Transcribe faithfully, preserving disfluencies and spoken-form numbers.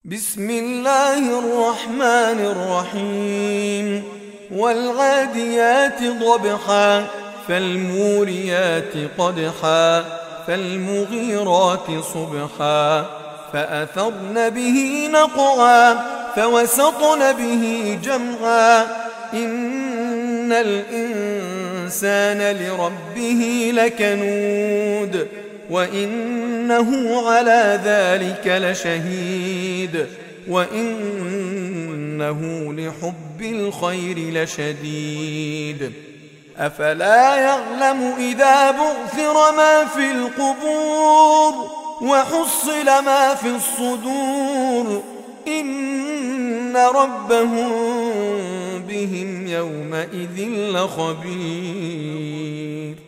بسم الله الرحمن الرحيم والعاديات ضبحا فالموريات قدحا فالمغيرات صبحا فأثرن به نقعا فوسطن به جمعا إن الإنسان لربه لكنود وإنه على ذلك لشهيد وإنه لحب الخير لشديد أفلا يعلم إذا بعثر ما في القبور وحصل ما في الصدور إن ربهم بهم يومئذ لخبير.